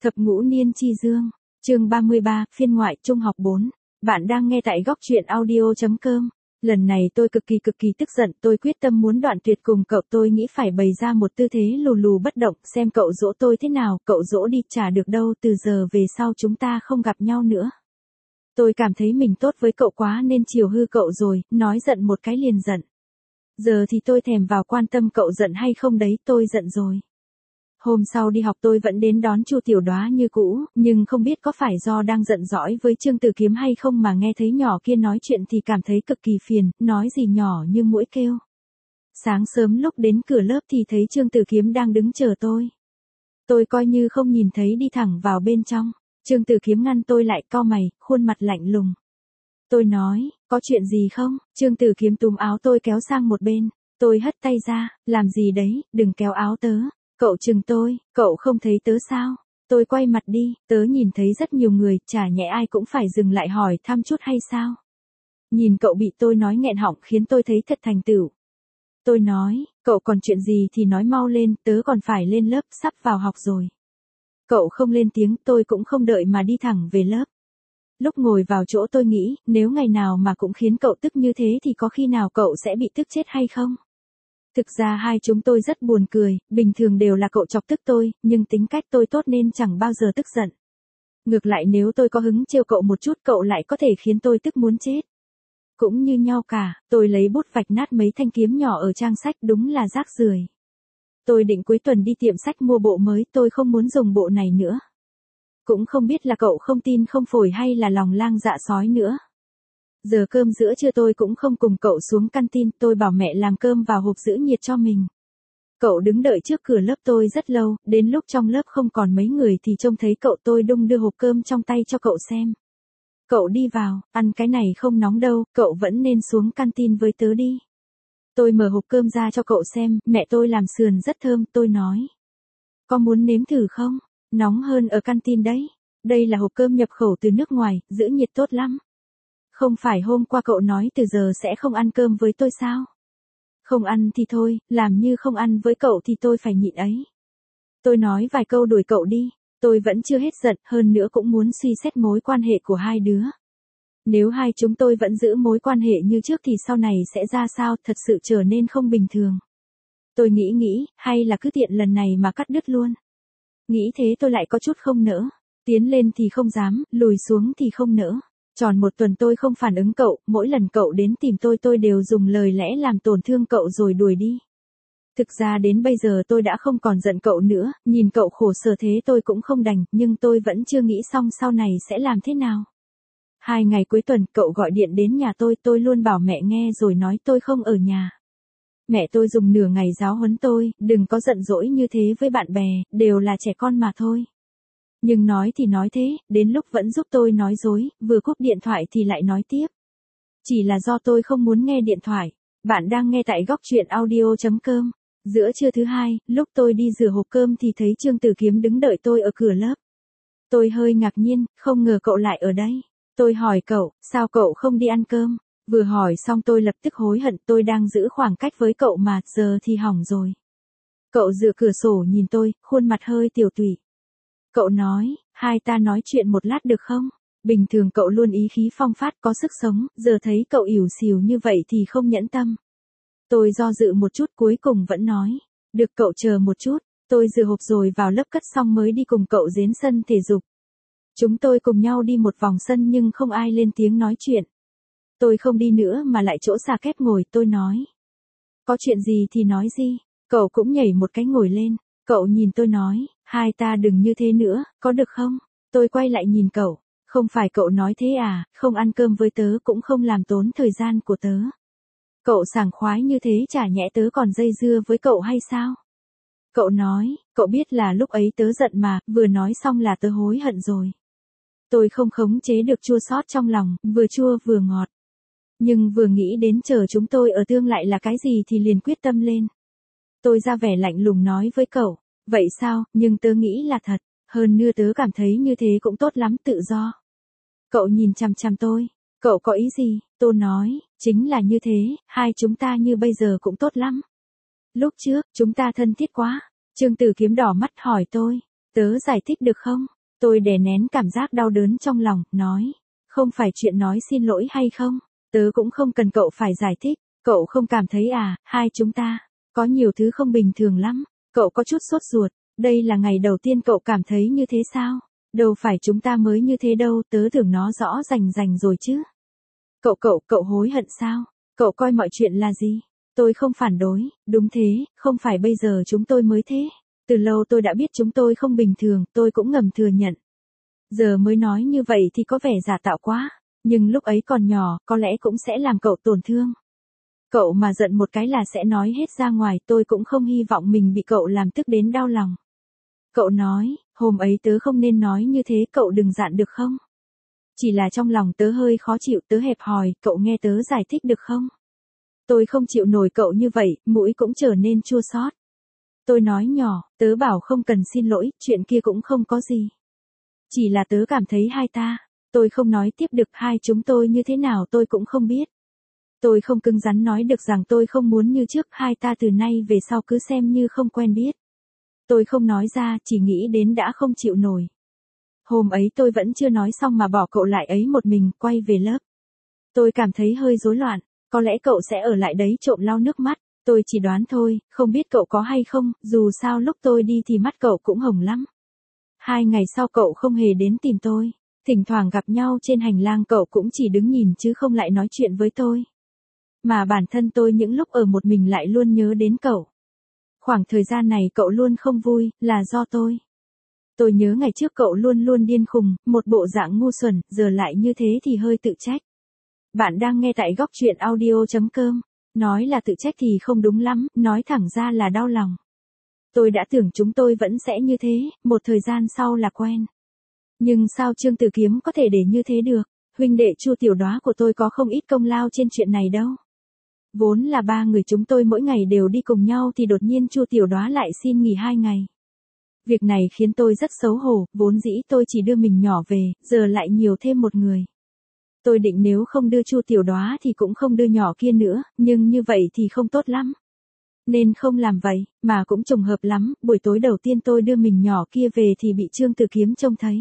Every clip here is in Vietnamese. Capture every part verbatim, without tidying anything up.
Thập ngũ niên chi dương, chương ba mươi ba, phiên ngoại trung học bốn. Bạn đang nghe tại góc truyện audio chấm com. Lần này tôi cực kỳ cực kỳ tức giận, tôi quyết tâm muốn đoạn tuyệt cùng cậu, tôi nghĩ phải bày ra một tư thế lù lù bất động, xem cậu dỗ tôi thế nào, cậu dỗ đi chả được đâu, từ giờ về sau chúng ta không gặp nhau nữa. Tôi cảm thấy mình tốt với cậu quá nên chiều hư cậu rồi, nói giận một cái liền giận. Giờ thì tôi thèm vào quan tâm cậu giận hay không đấy, tôi giận rồi. Hôm sau đi học tôi vẫn đến đón Chu Tiểu Đóa như cũ, nhưng không biết có phải do đang giận dỗi với Trương Tử Kiếm hay không mà nghe thấy nhỏ kia nói chuyện thì cảm thấy cực kỳ phiền, nói gì nhỏ như muỗi kêu. Sáng sớm lúc đến cửa lớp thì thấy Trương Tử Kiếm đang đứng chờ tôi. Tôi coi như không nhìn thấy đi thẳng vào bên trong. Trương Tử Kiếm ngăn tôi lại, cau mày, khuôn mặt lạnh lùng. Tôi nói, có chuyện gì không? Trương Tử Kiếm túm áo tôi kéo sang một bên. Tôi hất tay ra, làm gì đấy, đừng kéo áo tớ. Cậu chừng tôi, cậu không thấy tớ sao? Tôi quay mặt đi, tớ nhìn thấy rất nhiều người, chả nhẽ ai cũng phải dừng lại hỏi thăm chút hay sao? Nhìn cậu bị tôi nói nghẹn họng khiến tôi thấy thật thành tựu. Tôi nói, cậu còn chuyện gì thì nói mau lên, tớ còn phải lên lớp, sắp vào học rồi. Cậu không lên tiếng, tôi cũng không đợi mà đi thẳng về lớp. Lúc ngồi vào chỗ tôi nghĩ, nếu ngày nào mà cũng khiến cậu tức như thế thì có khi nào cậu sẽ bị tức chết hay không? Thực ra hai chúng tôi rất buồn cười, bình thường đều là cậu chọc tức tôi, nhưng tính cách tôi tốt nên chẳng bao giờ tức giận. Ngược lại nếu tôi có hứng trêu cậu một chút cậu lại có thể khiến tôi tức muốn chết. Cũng như nhau cả, tôi lấy bút vạch nát mấy thanh kiếm nhỏ ở trang sách, đúng là rác rưởi. Tôi định cuối tuần đi tiệm sách mua bộ mới, tôi không muốn dùng bộ này nữa. Cũng không biết là cậu không tin không phổi hay là lòng lang dạ sói nữa. Giờ cơm giữa trưa tôi cũng không cùng cậu xuống canteen, tôi bảo mẹ làm cơm vào hộp giữ nhiệt cho mình. Cậu đứng đợi trước cửa lớp tôi rất lâu, đến lúc trong lớp không còn mấy người thì trông thấy cậu, tôi đung đưa hộp cơm trong tay cho cậu xem. Cậu đi vào, ăn cái này không nóng đâu, cậu vẫn nên xuống canteen với tớ đi. Tôi mở hộp cơm ra cho cậu xem, mẹ tôi làm sườn rất thơm, tôi nói. Có muốn nếm thử không? Nóng hơn ở canteen đấy. Đây là hộp cơm nhập khẩu từ nước ngoài, giữ nhiệt tốt lắm. Không phải hôm qua cậu nói từ giờ sẽ không ăn cơm với tôi sao? Không ăn thì thôi, làm như không ăn với cậu thì tôi phải nhịn ấy. Tôi nói vài câu đuổi cậu đi, tôi vẫn chưa hết giận, hơn nữa cũng muốn suy xét mối quan hệ của hai đứa. Nếu hai chúng tôi vẫn giữ mối quan hệ như trước thì sau này sẽ ra sao, thật sự trở nên không bình thường. Tôi nghĩ nghĩ, hay là cứ tiện lần này mà cắt đứt luôn. Nghĩ thế tôi lại có chút không nỡ, tiến lên thì không dám, lùi xuống thì không nỡ. Tròn một tuần tôi không phản ứng cậu, mỗi lần cậu đến tìm tôi tôi đều dùng lời lẽ làm tổn thương cậu rồi đuổi đi. Thực ra đến bây giờ tôi đã không còn giận cậu nữa, nhìn cậu khổ sở thế tôi cũng không đành, nhưng tôi vẫn chưa nghĩ xong sau này sẽ làm thế nào. Hai ngày cuối tuần cậu gọi điện đến nhà tôi, tôi luôn bảo mẹ nghe rồi nói tôi không ở nhà. Mẹ tôi dùng nửa ngày giáo huấn tôi, đừng có giận dỗi như thế với bạn bè, đều là trẻ con mà thôi. Nhưng nói thì nói thế, đến lúc vẫn giúp tôi nói dối, vừa cúp điện thoại thì lại nói tiếp. Chỉ là do tôi không muốn nghe điện thoại. Bạn đang nghe tại góc truyện audio chấm com. Giữa trưa thứ hai, lúc tôi đi rửa hộp cơm thì thấy Trương Tử Kiếm đứng đợi tôi ở cửa lớp. Tôi hơi ngạc nhiên, không ngờ cậu lại ở đây. Tôi hỏi cậu, sao cậu không đi ăn cơm? Vừa hỏi xong tôi lập tức hối hận, tôi đang giữ khoảng cách với cậu mà, giờ thì hỏng rồi. Cậu dựa cửa sổ nhìn tôi, khuôn mặt hơi tiều tụy. Cậu nói, hai ta nói chuyện một lát được không? Bình thường cậu luôn ý khí phong phát có sức sống, giờ thấy cậu ỉu xìu như vậy thì không nhẫn tâm. Tôi do dự một chút cuối cùng vẫn nói, được cậu chờ một chút, tôi rửa hộp rồi vào lớp cất xong mới đi cùng cậu đến sân thể dục. Chúng tôi cùng nhau đi một vòng sân nhưng không ai lên tiếng nói chuyện. Tôi không đi nữa mà lại chỗ xà kép ngồi, tôi nói. Có chuyện gì thì nói gì, cậu cũng nhảy một cái ngồi lên, cậu nhìn tôi nói, hai ta đừng như thế nữa, có được không? Tôi quay lại nhìn cậu, không phải cậu nói thế à, không ăn cơm với tớ cũng không làm tốn thời gian của tớ. Cậu sảng khoái như thế chả nhẽ tớ còn dây dưa với cậu hay sao? Cậu nói, cậu biết là lúc ấy tớ giận mà, vừa nói xong là tớ hối hận rồi. Tôi không khống chế được chua xót trong lòng, vừa chua vừa ngọt. Nhưng vừa nghĩ đến chờ chúng tôi ở tương lại là cái gì thì liền quyết tâm lên. Tôi ra vẻ lạnh lùng nói với cậu, vậy sao, nhưng tớ nghĩ là thật, hơn nữa tớ cảm thấy như thế cũng tốt lắm, tự do. Cậu nhìn chằm chằm tôi, cậu có ý gì? Tôi nói, chính là như thế, hai chúng ta như bây giờ cũng tốt lắm. Lúc trước, chúng ta thân thiết quá. Trương Tử Kiếm đỏ mắt hỏi tôi, Tớ giải thích được không? Tôi đè nén cảm giác đau đớn trong lòng, nói. Không phải chuyện nói xin lỗi hay không? Tớ cũng không cần cậu phải giải thích. Cậu không cảm thấy à, hai chúng ta, có nhiều thứ không bình thường lắm. Cậu có chút sốt ruột. Đây là ngày đầu tiên cậu cảm thấy như thế sao? Đâu phải chúng ta mới như thế đâu, tớ tưởng nó rõ rành rành rồi chứ. Cậu cậu, cậu hối hận sao? Cậu coi mọi chuyện là gì? Tôi không phản đối, đúng thế, không phải bây giờ chúng tôi mới thế. Từ lâu tôi đã biết chúng tôi không bình thường, tôi cũng ngầm thừa nhận. Giờ mới nói như vậy thì có vẻ giả tạo quá, nhưng lúc ấy còn nhỏ, có lẽ cũng sẽ làm cậu tổn thương. Cậu mà giận một cái là sẽ nói hết ra ngoài, tôi cũng không hy vọng mình bị cậu làm tức đến đau lòng. Cậu nói, hôm ấy tớ không nên nói như thế, cậu đừng giận được không? Chỉ là trong lòng tớ hơi khó chịu, tớ hẹp hòi, cậu nghe tớ giải thích được không? Tôi không chịu nổi cậu như vậy, mũi cũng trở nên chua xót. Tôi nói nhỏ, tớ bảo không cần xin lỗi, chuyện kia cũng không có gì. Chỉ là tớ cảm thấy hai ta, tôi không nói tiếp được, hai chúng tôi như thế nào tôi cũng không biết. Tôi không cứng rắn nói được rằng tôi không muốn như trước, hai ta từ nay về sau cứ xem như không quen biết. Tôi không nói ra, chỉ nghĩ đến đã không chịu nổi. Hôm ấy tôi vẫn chưa nói xong mà bỏ cậu lại ấy một mình, quay về lớp. Tôi cảm thấy hơi rối loạn, có lẽ cậu sẽ ở lại đấy trộm lau nước mắt. Tôi chỉ đoán thôi, không biết cậu có hay không, dù sao lúc tôi đi thì mắt cậu cũng hồng lắm. Hai ngày sau cậu không hề đến tìm tôi. Thỉnh thoảng gặp nhau trên hành lang cậu cũng chỉ đứng nhìn chứ không lại nói chuyện với tôi. Mà bản thân tôi những lúc ở một mình lại luôn nhớ đến cậu. Khoảng thời gian này cậu luôn không vui, là do tôi. Tôi nhớ ngày trước cậu luôn luôn điên khùng, một bộ dạng ngu xuẩn, giờ lại như thế thì hơi tự trách. Bạn đang nghe tại góc truyện audio chấm com. Nói là tự trách thì không đúng lắm, nói thẳng ra là đau lòng. Tôi đã tưởng chúng tôi vẫn sẽ như thế, một thời gian sau là quen. Nhưng sao Trương Tử Kiếm có thể để như thế được? Huynh đệ Chu Tiểu Đóa của tôi có không ít công lao trên chuyện này đâu. Vốn là ba người chúng tôi mỗi ngày đều đi cùng nhau thì đột nhiên Chu Tiểu Đóa lại xin nghỉ hai ngày. Việc này khiến tôi rất xấu hổ, vốn dĩ tôi chỉ đưa mình nhỏ về, giờ lại nhiều thêm một người. Tôi định nếu không đưa Chu Tiểu Đóa thì cũng không đưa nhỏ kia nữa, nhưng như vậy thì không tốt lắm. Nên không làm vậy, mà cũng trùng hợp lắm, buổi tối đầu tiên tôi đưa mình nhỏ kia về thì bị Trương Tử Kiếm trông thấy.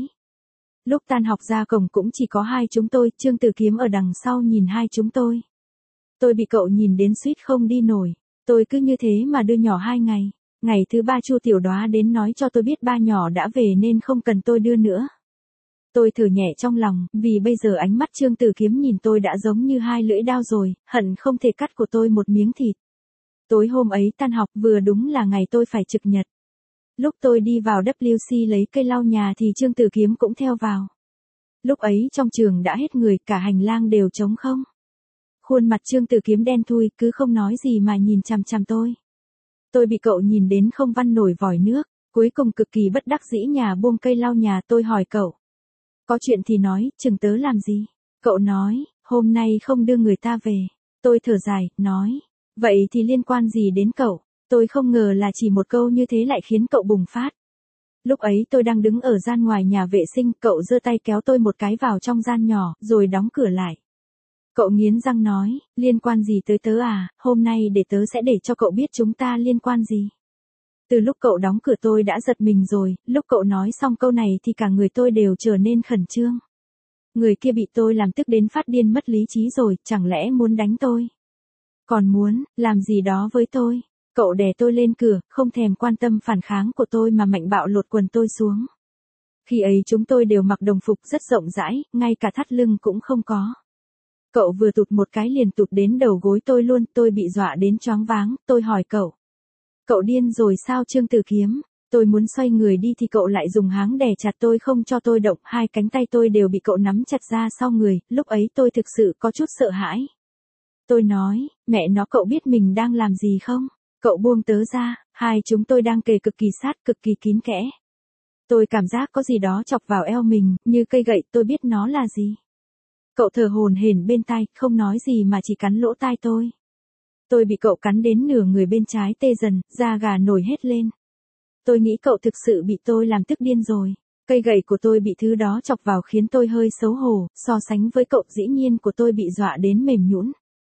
Lúc tan học ra cổng cũng chỉ có hai chúng tôi, Trương Tử Kiếm ở đằng sau nhìn hai chúng tôi. Tôi bị cậu nhìn đến suýt không đi nổi, tôi cứ như thế mà đưa nhỏ hai ngày. Ngày thứ ba Chu Tiểu Đóa đến nói cho tôi biết ba nhỏ đã về nên không cần tôi đưa nữa. Tôi thở nhẹ trong lòng, vì bây giờ ánh mắt Trương Tử Kiếm nhìn tôi đã giống như hai lưỡi dao rồi, hận không thể cắt của tôi một miếng thịt. Tối hôm ấy tan học vừa đúng là ngày tôi phải trực nhật. Lúc tôi đi vào vê kép xê lấy cây lau nhà thì Trương Tử Kiếm cũng theo vào. Lúc ấy trong trường đã hết người, cả hành lang đều trống không. Khuôn mặt Trương Tử Kiếm đen thui, cứ không nói gì mà nhìn chằm chằm tôi. Tôi bị cậu nhìn đến không văn nổi vòi nước, cuối cùng cực kỳ bất đắc dĩ nhà buông cây lau nhà. Tôi hỏi cậu. Có chuyện thì nói, chừng tớ làm gì? Cậu nói, hôm nay không đưa người ta về. Tôi thở dài, nói, vậy thì liên quan gì đến cậu? Tôi không ngờ là chỉ một câu như thế lại khiến cậu bùng phát. Lúc ấy tôi đang đứng ở gian ngoài nhà vệ sinh, cậu giơ tay kéo tôi một cái vào trong gian nhỏ, rồi đóng cửa lại. Cậu nghiến răng nói, liên quan gì tới tớ à, hôm nay để tớ sẽ để cho cậu biết chúng ta liên quan gì. Từ lúc cậu đóng cửa tôi đã giật mình rồi, lúc cậu nói xong câu này thì cả người tôi đều trở nên khẩn trương. Người kia bị tôi làm tức đến phát điên mất lý trí rồi, chẳng lẽ muốn đánh tôi? Còn muốn, làm gì đó với tôi? Cậu đè tôi lên cửa, không thèm quan tâm phản kháng của tôi mà mạnh bạo lột quần tôi xuống. Khi ấy chúng tôi đều mặc đồng phục rất rộng rãi, ngay cả thắt lưng cũng không có. Cậu vừa tụt một cái liền tụt đến đầu gối tôi luôn, tôi bị dọa đến choáng váng, tôi hỏi cậu. Cậu điên rồi sao Trương Tử Kiếm? Tôi muốn xoay người đi thì cậu lại dùng háng đè chặt tôi không cho tôi động, hai cánh tay tôi đều bị cậu nắm chặt ra sau người, lúc ấy tôi thực sự có chút sợ hãi. Tôi nói, mẹ nó cậu biết mình đang làm gì không? Cậu buông tớ ra, hai chúng tôi đang kề cực kỳ sát, cực kỳ kín kẽ. Tôi cảm giác có gì đó chọc vào eo mình, như cây gậy, tôi biết nó là gì. Cậu thở hổn hển bên tai, không nói gì mà chỉ cắn lỗ tai tôi. Tôi bị cậu cắn đến nửa người bên trái tê dần, da gà nổi hết lên. Tôi nghĩ cậu thực sự bị tôi làm tức điên rồi. Cây gậy của tôi bị thứ đó chọc vào khiến tôi hơi xấu hổ, so sánh với cậu dĩ nhiên của tôi bị dọa đến mềm nhũn.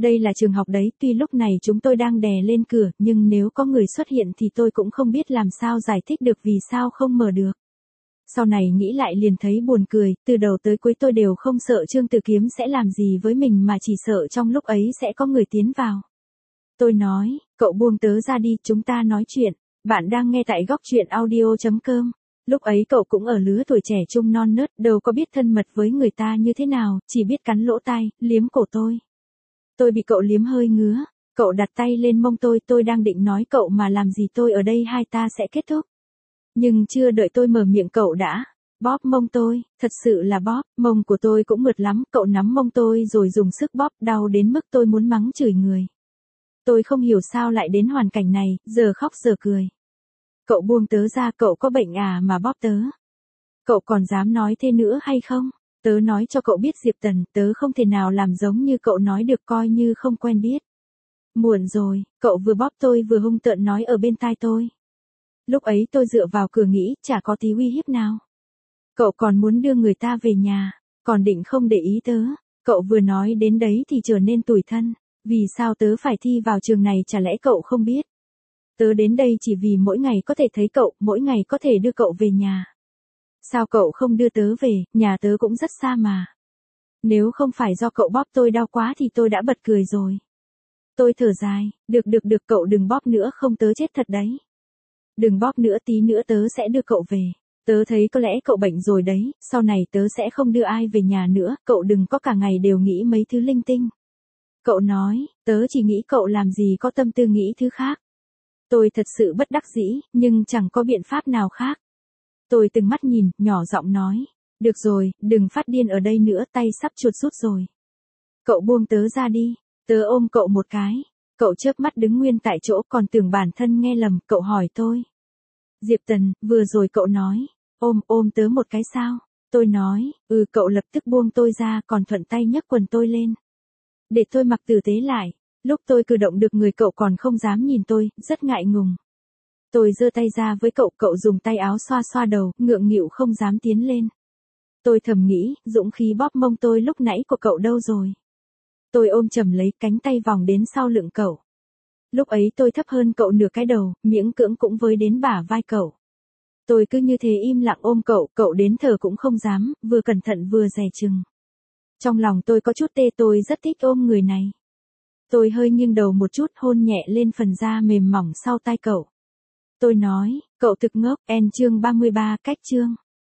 Đây là trường học đấy, tuy lúc này chúng tôi đang đè lên cửa, nhưng nếu có người xuất hiện thì tôi cũng không biết làm sao giải thích được vì sao không mở được. Sau này nghĩ lại liền thấy buồn cười, từ đầu tới cuối tôi đều không sợ Trương Tử Kiếm sẽ làm gì với mình mà chỉ sợ trong lúc ấy sẽ có người tiến vào. Tôi nói, cậu buông tớ ra đi, chúng ta nói chuyện. Bạn đang nghe tại góc truyện audio chấm com. Lúc ấy cậu cũng ở lứa tuổi trẻ trung non nớt, đâu có biết thân mật với người ta như thế nào, chỉ biết cắn lỗ tai, liếm cổ tôi. Tôi bị cậu liếm hơi ngứa, cậu đặt tay lên mông tôi, tôi đang định nói cậu mà làm gì tôi ở đây hai ta sẽ kết thúc. Nhưng chưa đợi tôi mở miệng cậu đã bóp mông tôi, thật sự là bóp, mông của tôi cũng mượt lắm, cậu nắm mông tôi rồi dùng sức bóp, đau đến mức tôi muốn mắng chửi người. Tôi không hiểu sao lại đến hoàn cảnh này, giờ khóc giờ cười. Cậu buông tớ ra, cậu có bệnh à mà bóp tớ. Cậu còn dám nói thế nữa hay không? Tớ nói cho cậu biết Diệp Tần, tớ không thể nào làm giống như cậu nói được, coi như không quen biết. Muộn rồi, cậu vừa bóp tôi vừa hung tợn nói ở bên tai tôi. Lúc ấy tôi dựa vào cửa nghĩ, chả có tí uy hiếp nào. Cậu còn muốn đưa người ta về nhà, còn định không để ý tớ. Cậu vừa nói đến đấy thì trở nên tủi thân. Vì sao tớ phải thi vào trường này, chả lẽ cậu không biết? Tớ đến đây chỉ vì mỗi ngày có thể thấy cậu, mỗi ngày có thể đưa cậu về nhà. Sao cậu không đưa tớ về, nhà tớ cũng rất xa mà. Nếu không phải do cậu bóp tôi đau quá thì tôi đã bật cười rồi. Tôi thở dài, được được được, cậu đừng bóp nữa không tớ chết thật đấy. Đừng bóp nữa, tí nữa tớ sẽ đưa cậu về. Tớ thấy có lẽ cậu bệnh rồi đấy, sau này tớ sẽ không đưa ai về nhà nữa, cậu đừng có cả ngày đều nghĩ mấy thứ linh tinh. Cậu nói, tớ chỉ nghĩ cậu làm gì có tâm tư nghĩ thứ khác. Tôi thật sự bất đắc dĩ, nhưng chẳng có biện pháp nào khác. Tôi từng mắt nhìn, nhỏ giọng nói, được rồi, đừng phát điên ở đây nữa, tay sắp chuột rút rồi. Cậu buông tớ ra đi, tớ ôm cậu một cái. Cậu chớp mắt đứng nguyên tại chỗ, còn tưởng bản thân nghe lầm, cậu hỏi tôi. Diệp Tần, vừa rồi cậu nói, ôm, ôm tớ một cái sao? Tôi nói, ừ, cậu lập tức buông tôi ra, còn thuận tay nhấc quần tôi lên. Để tôi mặc tử tế lại. Lúc tôi cử động được người cậu còn không dám nhìn tôi, rất ngại ngùng. Tôi giơ tay ra với cậu, cậu dùng tay áo xoa xoa đầu, ngượng nghịu không dám tiến lên. Tôi thầm nghĩ, dũng khí bóp mông tôi lúc nãy của cậu đâu rồi? Tôi ôm chầm lấy, cánh tay vòng đến sau lưng cậu. Lúc ấy tôi thấp hơn cậu nửa cái đầu, miễn cưỡng cũng với đến bả vai cậu. Tôi cứ như thế im lặng ôm cậu, cậu đến thở cũng không dám, vừa cẩn thận vừa dè chừng. Trong lòng tôi có chút tê, tôi rất thích ôm người này. Tôi hơi nghiêng đầu một chút, hôn nhẹ lên phần da mềm mỏng sau tai cậu. Tôi nói, cậu thực ngốc, en chương ba mươi ba, cách chương.